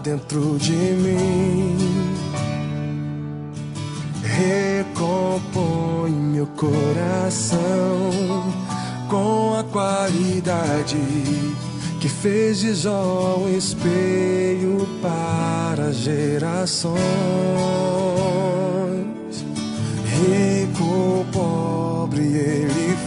dentro de mim. Recompõe meu coração com a qualidade que fez de Jó um espelho para gerações. Rico, pobre ele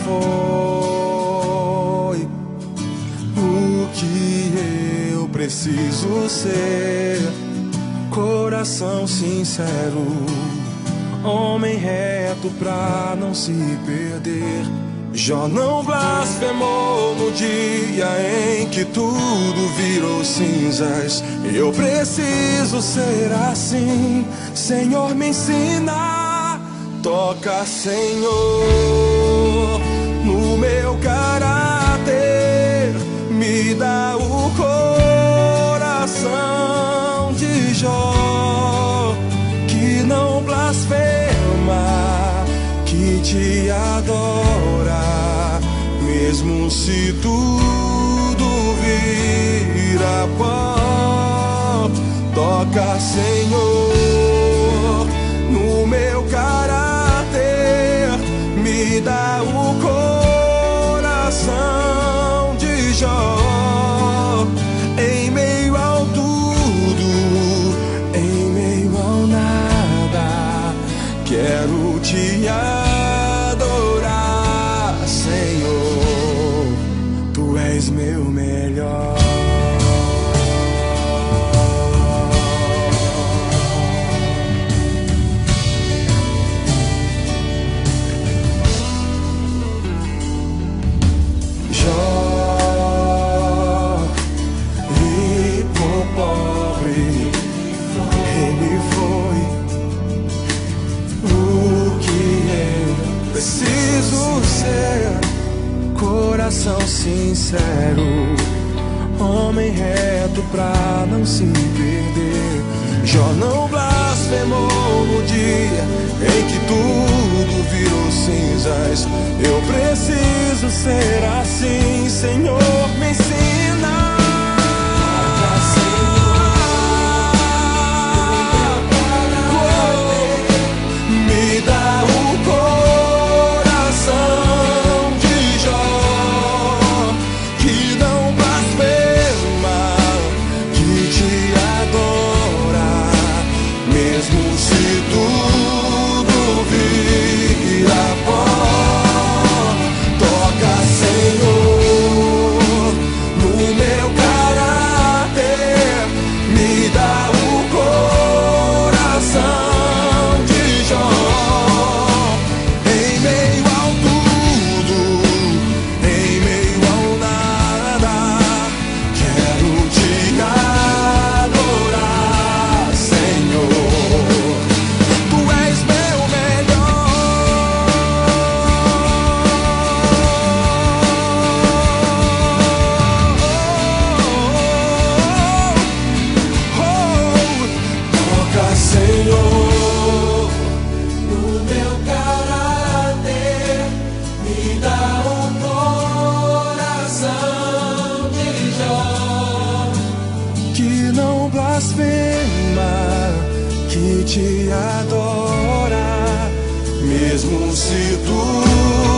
foi, o que eu preciso ser: coração sincero, homem reto pra não se perder. Jó não blasfemou no dia em que tudo virou cinzas. Eu preciso ser assim, Senhor, me ensina. Toca, Senhor, no meu caráter, me dá o coração de Jó, que não blasfema, que te adora, mesmo se tudo vira pó. Toca, Senhor, no meu caráter, me dá o coração de Jó, em meio ao tudo, em meio ao nada, quero te adorar, Senhor, tu és meu melhor. Preciso ser coração sincero, homem reto pra não se perder. Jó não blasfemou no dia em que tudo virou cinzas. Eu preciso ser assim, Senhor, me ensina. Me dá o que te adora, mesmo se tu